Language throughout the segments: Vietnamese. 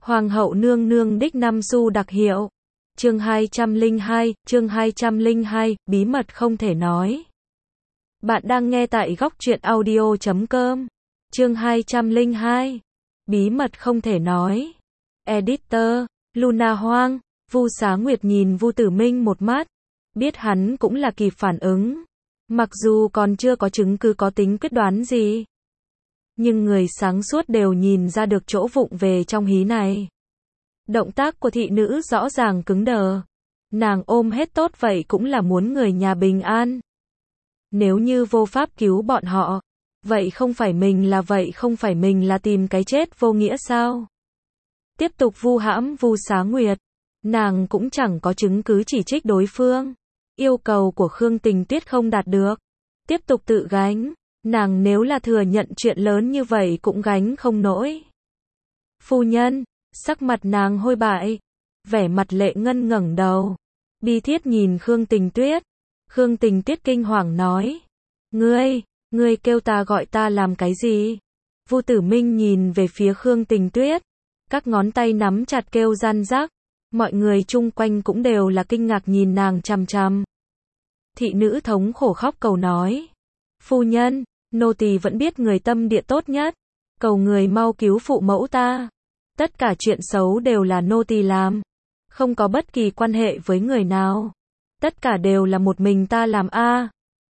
Hoàng hậu nương nương đích năm xu đặc hiệu. Chương 202, bí mật không thể nói. Bạn đang nghe tại góc truyện audio.com. Chương 202, bí mật không thể nói. Editor, Luna Hoang. Vu Xá Nguyệt nhìn Vu Tử Minh một mắt, biết hắn cũng là kịp phản ứng. Mặc dù còn chưa có chứng cứ có tính quyết đoán gì, nhưng người sáng suốt đều nhìn ra được chỗ vụng về trong hí này. Động tác của thị nữ rõ ràng cứng đờ. Nàng ôm hết tốt vậy cũng là muốn người nhà bình an. Nếu như vô pháp cứu bọn họ, vậy không phải mình là tìm cái chết vô nghĩa sao? Tiếp tục vu hãm Vu Xá Nguyệt. Nàng cũng chẳng có chứng cứ chỉ trích đối phương. Yêu cầu của Khương Tình Tuyết không đạt được, tiếp tục tự gánh. Nàng nếu là thừa nhận chuyện lớn như vậy cũng gánh không nổi. Phu nhân, sắc mặt nàng hôi bại, vẻ mặt Lệ Ngân ngẩng đầu, bi thiết nhìn Khương Tình Tuyết. Khương Tình Tuyết kinh hoàng nói: Ngươi kêu ta gọi ta làm cái gì? Vu Tử Minh nhìn về phía Khương Tình Tuyết, các ngón tay nắm chặt kêu ran rắc. Mọi người chung quanh cũng đều là kinh ngạc nhìn nàng chằm chằm. Thị nữ thống khổ khóc cầu nói: Phu nhân, nô tỳ vẫn biết người tâm địa tốt nhất, cầu người mau cứu phụ mẫu ta. Tất cả chuyện xấu đều là nô tỳ làm, không có bất kỳ quan hệ với người nào. Tất cả đều là một mình ta làm a.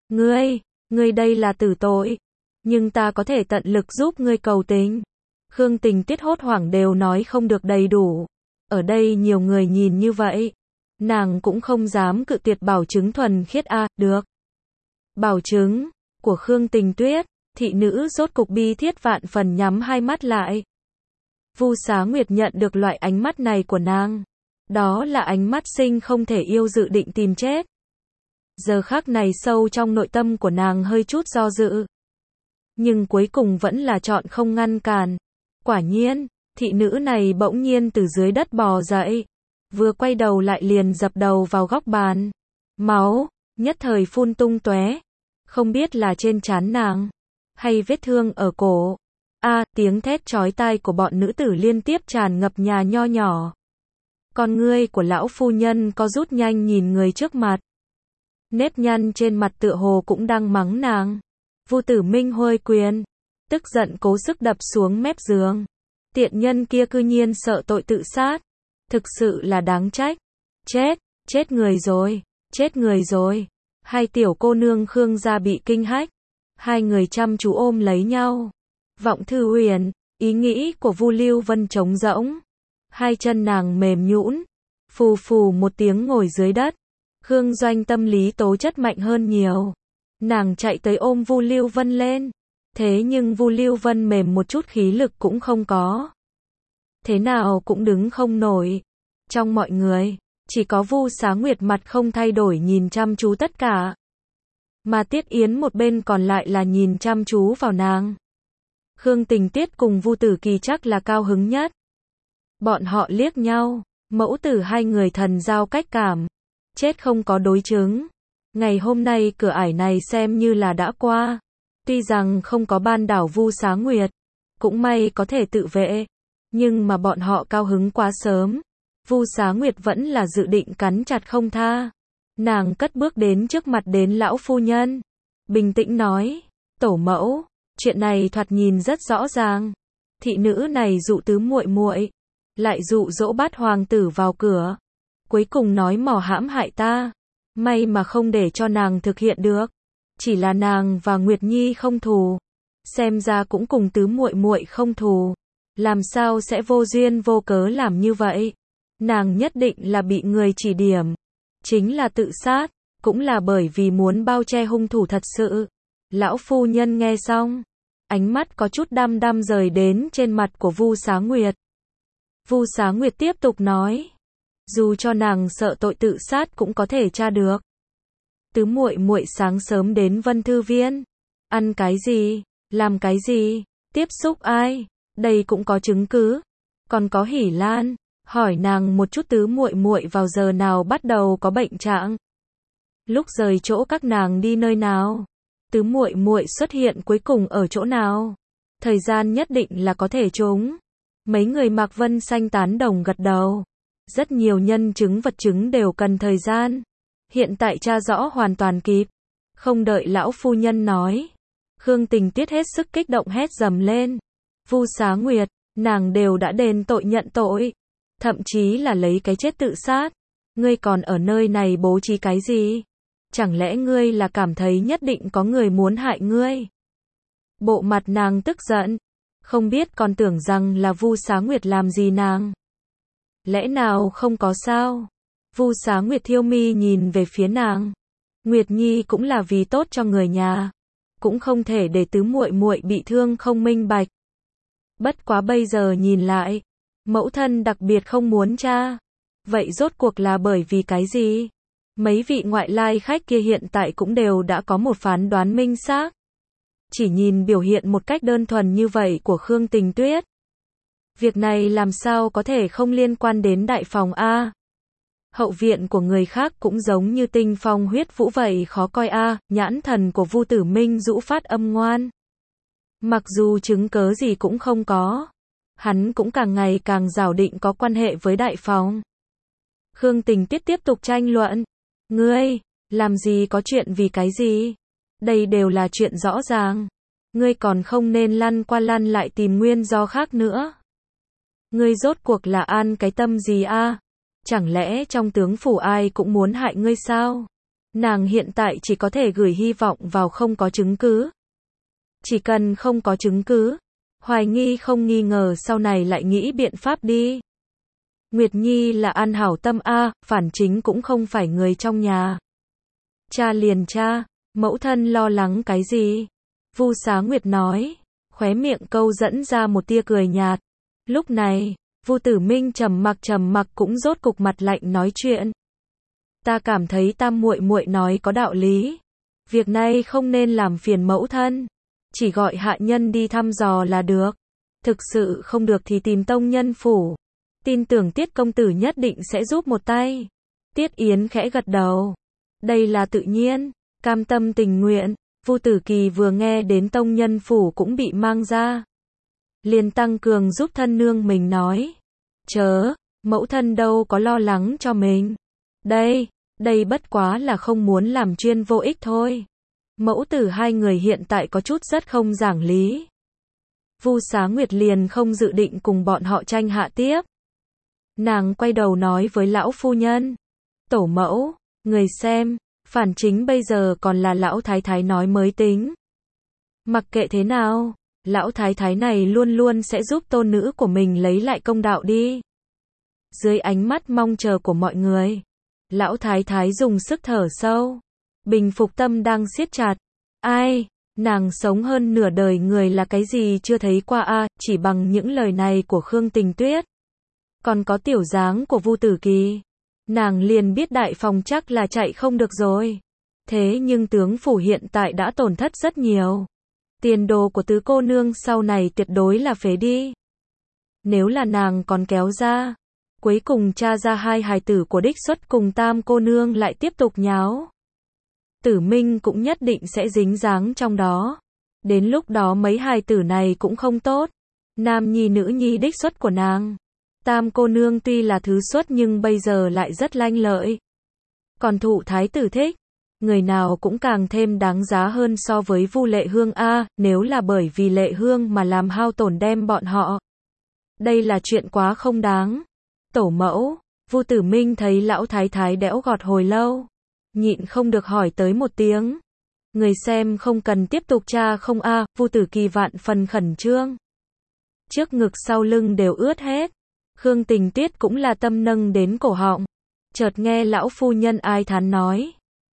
Ngươi đây là tử tội, nhưng ta có thể tận lực giúp ngươi cầu tình. Khương Tình Tuyết hốt hoảng đều nói không được đầy đủ. Ở đây nhiều người nhìn như vậy, nàng cũng không dám cự tuyệt bảo chứng thuần khiết a. Được. Bảo chứng của Khương Tình Tuyết, thị nữ rốt cục bi thiết vạn phần nhắm hai mắt lại. Vu Xá Nguyệt nhận được loại ánh mắt này của nàng, đó là ánh mắt sinh không thể yêu dự định tìm chết. Giờ khắc này sâu trong nội tâm của nàng hơi chút do dự, nhưng cuối cùng vẫn là chọn không ngăn cản. Quả nhiên, thị nữ này bỗng nhiên từ dưới đất bò dậy, vừa quay đầu lại liền dập đầu vào góc bàn. Máu nhất thời phun tung tóe, không biết là trên trán nàng hay vết thương ở cổ. Tiếng thét chói tai của bọn nữ tử liên tiếp tràn ngập nhà nho nhỏ. Con ngươi của lão phu nhân có rút nhanh nhìn người trước mặt. Nếp nhăn trên mặt tựa hồ cũng đang mắng nàng. Vu Tử Minh hôi quyền, tức giận cố sức đập xuống mép giường. Tiện nhân kia cư nhiên sợ tội tự sát, thực sự là đáng trách. Chết người rồi. Hai tiểu cô nương Khương gia bị kinh hách, hai người chăm chú ôm lấy nhau. Vọng Thư Huyền, ý nghĩ của Vu Lưu Vân trống rỗng, hai chân nàng mềm nhũn, phù phù một tiếng ngồi dưới đất. Khương Doanh tâm lý tố chất mạnh hơn nhiều, nàng chạy tới ôm Vu Lưu Vân lên, thế nhưng Vu Lưu Vân mềm một chút khí lực cũng không có, thế nào cũng đứng không nổi. Trong mọi người, chỉ có Vu Xá Nguyệt mặt không thay đổi nhìn chăm chú tất cả, mà Tiết Yến một bên còn lại là nhìn chăm chú vào nàng. Khương Tình Tuyết cùng Vu Tử Kỳ chắc là cao hứng nhất. Bọn họ liếc nhau, mẫu tử hai người thần giao cách cảm, chết không có đối chứng. Ngày hôm nay cửa ải này xem như là đã qua. Tuy rằng không có ban đảo Vu Xá Nguyệt, cũng may có thể tự vệ, nhưng mà bọn họ cao hứng quá sớm. Vu Xá Nguyệt vẫn là dự định cắn chặt không tha. Nàng cất bước đến trước mặt đến lão phu nhân, bình tĩnh nói: Tổ mẫu, chuyện này thoạt nhìn rất rõ ràng. Thị nữ này dụ tứ muội muội, lại dụ dỗ Bát hoàng tử vào cửa, cuối cùng nói mò hãm hại ta. May mà không để cho nàng thực hiện được. Chỉ là nàng và Nguyệt Nhi không thù, xem ra cũng cùng tứ muội muội không thù, làm sao sẽ vô duyên vô cớ làm như vậy? Nàng nhất định là bị người chỉ điểm, chính là tự sát, cũng là bởi vì muốn bao che hung thủ thật sự. Lão phu nhân nghe xong, ánh mắt có chút đăm đăm rời đến trên mặt của Vu Xá Nguyệt. Vu Xá Nguyệt tiếp tục nói: Dù cho nàng sợ tội tự sát cũng có thể tra được. Tứ muội muội sáng sớm đến Vân Thư Viên, ăn cái gì, làm cái gì, tiếp xúc ai, đây cũng có chứng cứ. Còn có Hỉ Lan, hỏi nàng một chút tứ muội muội vào giờ nào bắt đầu có bệnh trạng, lúc rời chỗ các nàng đi nơi nào, tứ muội muội xuất hiện cuối cùng ở chỗ nào, thời gian nhất định là có thể trúng. Mấy người Mạc Vân Xanh tán đồng gật đầu. Rất nhiều nhân chứng vật chứng đều cần thời gian. Hiện tại tra rõ hoàn toàn kịp. Không đợi lão phu nhân nói. Khương Tình Tuyết hết sức kích động hét dầm lên. Vu Xá Nguyệt, nàng đều đã đền tội nhận tội. Thậm chí là lấy cái chết tự sát. Ngươi còn ở nơi này bố trí cái gì? Chẳng lẽ ngươi là cảm thấy nhất định có người muốn hại ngươi? Bộ mặt nàng tức giận. Không biết còn tưởng rằng là Vu Xá Nguyệt làm gì nàng. Lẽ nào không có sao? Vu Xá Nguyệt thiêu mi nhìn về phía nàng. Nguyệt Nhi cũng là vì tốt cho người nhà. Cũng không thể để tứ muội muội bị thương không minh bạch. Bất quá bây giờ nhìn lại. Mẫu thân đặc biệt không muốn cha. Vậy rốt cuộc là bởi vì cái gì? Mấy vị ngoại lai khách kia hiện tại cũng đều đã có một phán đoán minh xác. Chỉ nhìn biểu hiện một cách đơn thuần như vậy của Khương Tình Tuyết. Việc này làm sao có thể không liên quan đến đại phòng a? Hậu viện của người khác cũng giống như tinh phong huyết vũ vậy khó coi a, nhãn thần của Vu Tử Minh rũ phát âm ngoan. Mặc dù chứng cớ gì cũng không có, hắn cũng càng ngày càng giảo định có quan hệ với đại phòng. Khương Tình Tuyết tiếp tục tranh luận. Ngươi, làm gì có chuyện vì cái gì? Đây đều là chuyện rõ ràng. Ngươi còn không nên lăn qua lăn lại tìm nguyên do khác nữa. Ngươi rốt cuộc là an cái tâm gì a? Chẳng lẽ trong tướng phủ ai cũng muốn hại ngươi sao? Nàng hiện tại chỉ có thể gửi hy vọng vào không có chứng cứ. Chỉ cần không có chứng cứ, hoài nghi không nghi ngờ sau này lại nghĩ biện pháp đi. Nguyệt Nhi là an hảo tâm a, phản chính cũng không phải người trong nhà. Cha liền cha, mẫu thân lo lắng cái gì? Vu Xá Nguyệt nói, khóe miệng câu dẫn ra một tia cười nhạt. Lúc này, Vu Tử Minh trầm mặc cũng rốt cục mặt lạnh nói chuyện. Ta cảm thấy tam muội muội nói có đạo lý. Việc này không nên làm phiền mẫu thân. Chỉ gọi hạ nhân đi thăm dò là được. Thực sự không được thì tìm tông nhân phủ. Tin tưởng Tiết công tử nhất định sẽ giúp một tay. Tiết Yến khẽ gật đầu. Đây là tự nhiên, cam tâm tình nguyện. Vu Tử Kỳ vừa nghe đến tông nhân phủ cũng bị mang ra. Liền tăng cường giúp thân nương mình nói. Chớ, mẫu thân đâu có lo lắng cho mình. Đây bất quá là không muốn làm chuyên vô ích thôi. Mẫu tử hai người hiện tại có chút rất không giảng lý. Vu Xá Nguyệt liền không dự định cùng bọn họ tranh hạ tiếp. Nàng quay đầu nói với lão phu nhân. Tổ mẫu, người xem, phản chính bây giờ còn là lão thái thái nói mới tính. Mặc kệ thế nào, lão thái thái này luôn luôn sẽ giúp tôn nữ của mình lấy lại công đạo đi. Dưới ánh mắt mong chờ của mọi người, lão thái thái dùng sức thở sâu, bình phục tâm đang siết chặt. Ai, nàng sống hơn nửa đời người là cái gì chưa thấy qua a, chỉ bằng những lời này của Khương Tình Tuyết. Còn có tiểu dáng của Vu Tử Kỳ. Nàng liền biết đại phòng chắc là chạy không được rồi. Thế nhưng tướng phủ hiện tại đã tổn thất rất nhiều. Tiền đồ của tứ cô nương sau này tuyệt đối là phế đi. Nếu là nàng còn kéo ra, cuối cùng tra ra hai hài tử của đích xuất cùng tam cô nương lại tiếp tục nháo. Tử Minh cũng nhất định sẽ dính dáng trong đó. Đến lúc đó mấy hài tử này cũng không tốt. Nam nhi nữ nhi đích xuất của nàng. Tam cô nương tuy là thứ xuất nhưng bây giờ lại rất lanh lợi. Còn thụ thái tử thích. Người nào cũng càng thêm đáng giá hơn so với Vu Lệ Hương a, nếu là bởi vì Lệ Hương mà làm hao tổn đem bọn họ. Đây là chuyện quá không đáng. Tổ mẫu, Vu Tử Minh thấy lão thái thái đẽo gọt hồi lâu, nhịn không được hỏi tới một tiếng. Người xem không cần tiếp tục tra không a, Vu Tử Kỳ vạn phần khẩn trương. Trước ngực sau lưng đều ướt hết. Khương Tình Tuyết cũng là tâm nâng đến cổ họng. Chợt nghe lão phu nhân ai thán nói.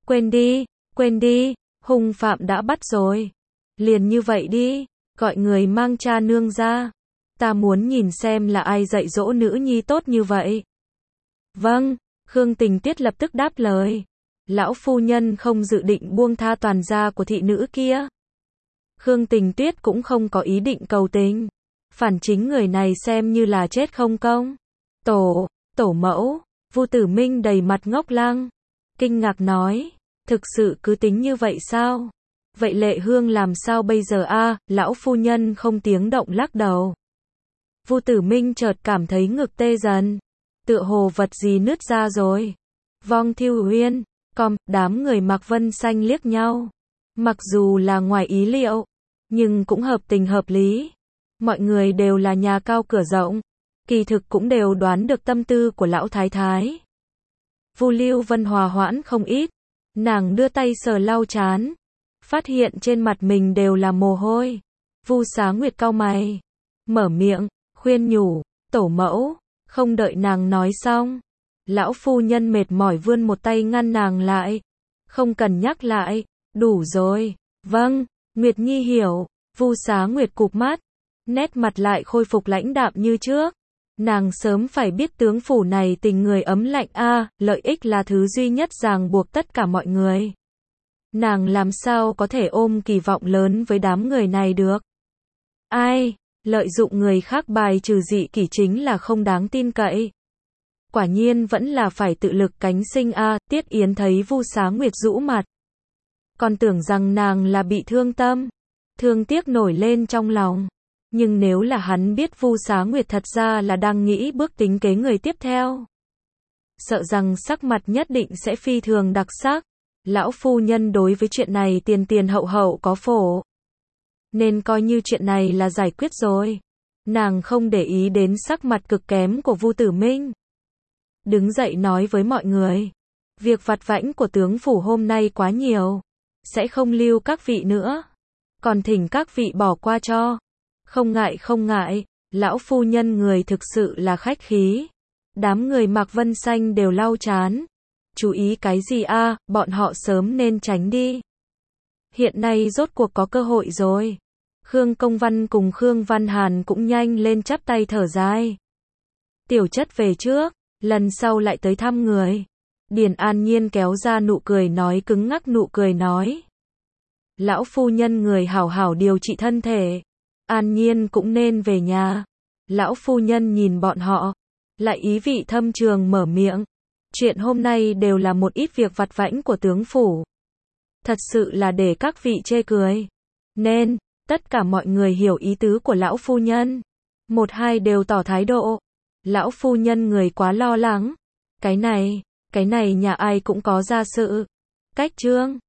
Quên đi, hung phạm đã bắt rồi. Liền như vậy đi, gọi người mang cha nương ra. Ta muốn nhìn xem là ai dạy dỗ nữ nhi tốt như vậy. Vâng, Khương Tình Tuyết lập tức đáp lời. Lão phu nhân không dự định buông tha toàn gia của thị nữ kia. Khương Tình Tuyết cũng không có ý định cầu tình. Phản chính người này xem như là chết không công. Tổ mẫu, Vu Tử Minh đầy mặt ngốc lăng. Kinh ngạc nói, thực sự cứ tính như vậy sao? Vậy Lệ Hương làm sao bây giờ a? Lão phu nhân không tiếng động lắc đầu. Vu Tử Minh chợt cảm thấy ngực tê dần, tựa hồ vật gì nứt ra rồi. Vong Thiêu Uyên, đám người mặc vân xanh liếc nhau. Mặc dù là ngoài ý liệu, nhưng cũng hợp tình hợp lý. Mọi người đều là nhà cao cửa rộng, kỳ thực cũng đều đoán được tâm tư của lão thái thái. Vu Lưu Vân hòa hoãn không ít, nàng đưa tay sờ lau trán, phát hiện trên mặt mình đều là mồ hôi. Vu Xá Nguyệt cau mày, mở miệng, khuyên nhủ, tổ mẫu. Không đợi nàng nói xong, lão phu nhân mệt mỏi vươn một tay ngăn nàng lại. Không cần nhắc lại, đủ rồi. Vâng, Nguyệt Nhi hiểu. Vu Xá Nguyệt cụp mắt, nét mặt lại khôi phục lãnh đạm như trước. Nàng sớm phải biết tướng phủ này tình người ấm lạnh lợi ích là thứ duy nhất ràng buộc tất cả mọi người. Nàng làm sao có thể ôm kỳ vọng lớn với đám người này được. Ai, lợi dụng người khác bài trừ dị kỷ chính là không đáng tin cậy. Quả nhiên vẫn là phải tự lực cánh sinh Tiết Yến thấy Vu Xá Nguyệt rũ mặt, còn tưởng rằng nàng là bị thương tâm, thương tiếc nổi lên trong lòng. Nhưng nếu là hắn biết Vu Xá Nguyệt thật ra là đang nghĩ bước tính kế người tiếp theo, sợ rằng sắc mặt nhất định sẽ phi thường đặc sắc. Lão phu nhân đối với chuyện này tiền tiền hậu hậu có phổ, nên coi như chuyện này là giải quyết rồi. Nàng không để ý đến sắc mặt cực kém của Vu Tử Minh, đứng dậy nói với mọi người, việc vặt vãnh của tướng phủ hôm nay quá nhiều, sẽ không lưu các vị nữa, còn thỉnh các vị bỏ qua cho. Không ngại, lão phu nhân người thực sự là khách khí. Đám người mặc vân xanh đều lau trán. Chú ý cái gì bọn họ sớm nên tránh đi. Hiện nay rốt cuộc có cơ hội rồi. Khương Công Văn cùng Khương Văn Hàn cũng nhanh lên chắp tay thở dài. Tiểu chất về trước, lần sau lại tới thăm người. Điền An Nhiên kéo ra nụ cười nói cứng ngắc nụ cười nói. Lão phu nhân người hảo hảo điều trị thân thể. An Nhiên cũng nên về nhà. Lão phu nhân nhìn bọn họ, lại ý vị thâm trường mở miệng. Chuyện hôm nay đều là một ít việc vặt vãnh của tướng phủ. Thật sự là để các vị chê cười. Nên, tất cả mọi người hiểu ý tứ của lão phu nhân. Một hai đều tỏ thái độ. Lão phu nhân người quá lo lắng. Cái này nhà ai cũng có gia sự. Cách trương.